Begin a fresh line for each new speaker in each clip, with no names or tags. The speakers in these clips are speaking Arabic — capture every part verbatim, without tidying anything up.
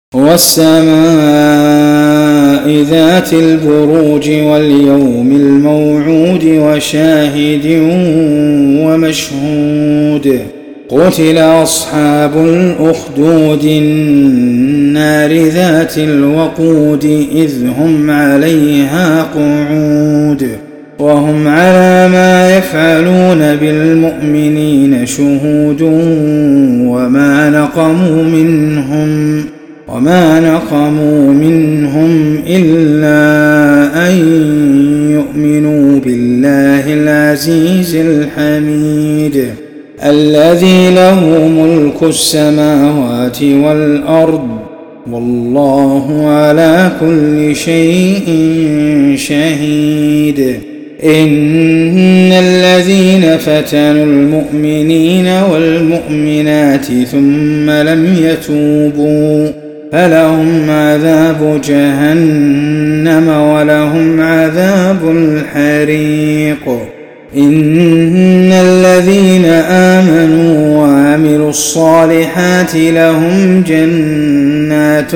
والسماء ذات البروج واليوم الموعود وشاهد ومشهود قتل أصحاب الأخدود النار ذات الوقود إذ هم عليها قعود وهم على ما يفعلون بالمؤمنين شهود وما نقموا منهم وما نقموا منهم إلا أن يؤمنوا بالله العزيز الحميد الذي له ملك السماوات والأرض والله على كل شيء شهيد إن الذين فتنوا المؤمنين والمؤمنات ثم لم يتوبوا فلهم عذاب جهنم ولهم عذاب الحريق إن الذين آمنوا وعملوا الصالحات لهم جنات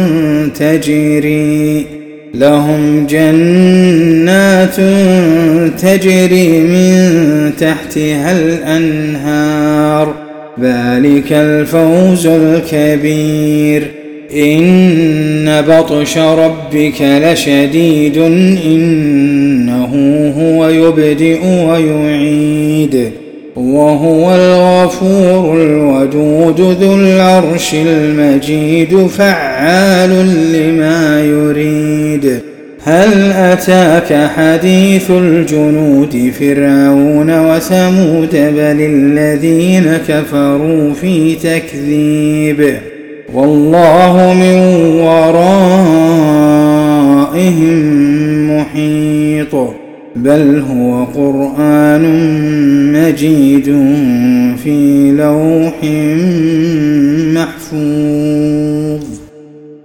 تجري لهم جنات تجري من تحتها الأنهار ذلك الفوز الكبير إن بطش ربك لشديد إنه هو يبدئ ويعيد وهو الغفور الودود ذو العرش المجيد فعال لما يريد هل أتاك حديث الجنود فرعون وثمود بل الذين كفروا في تكذيب والله من ورائهم محيط بل هو قرآن مجيد في لوح محفوظ.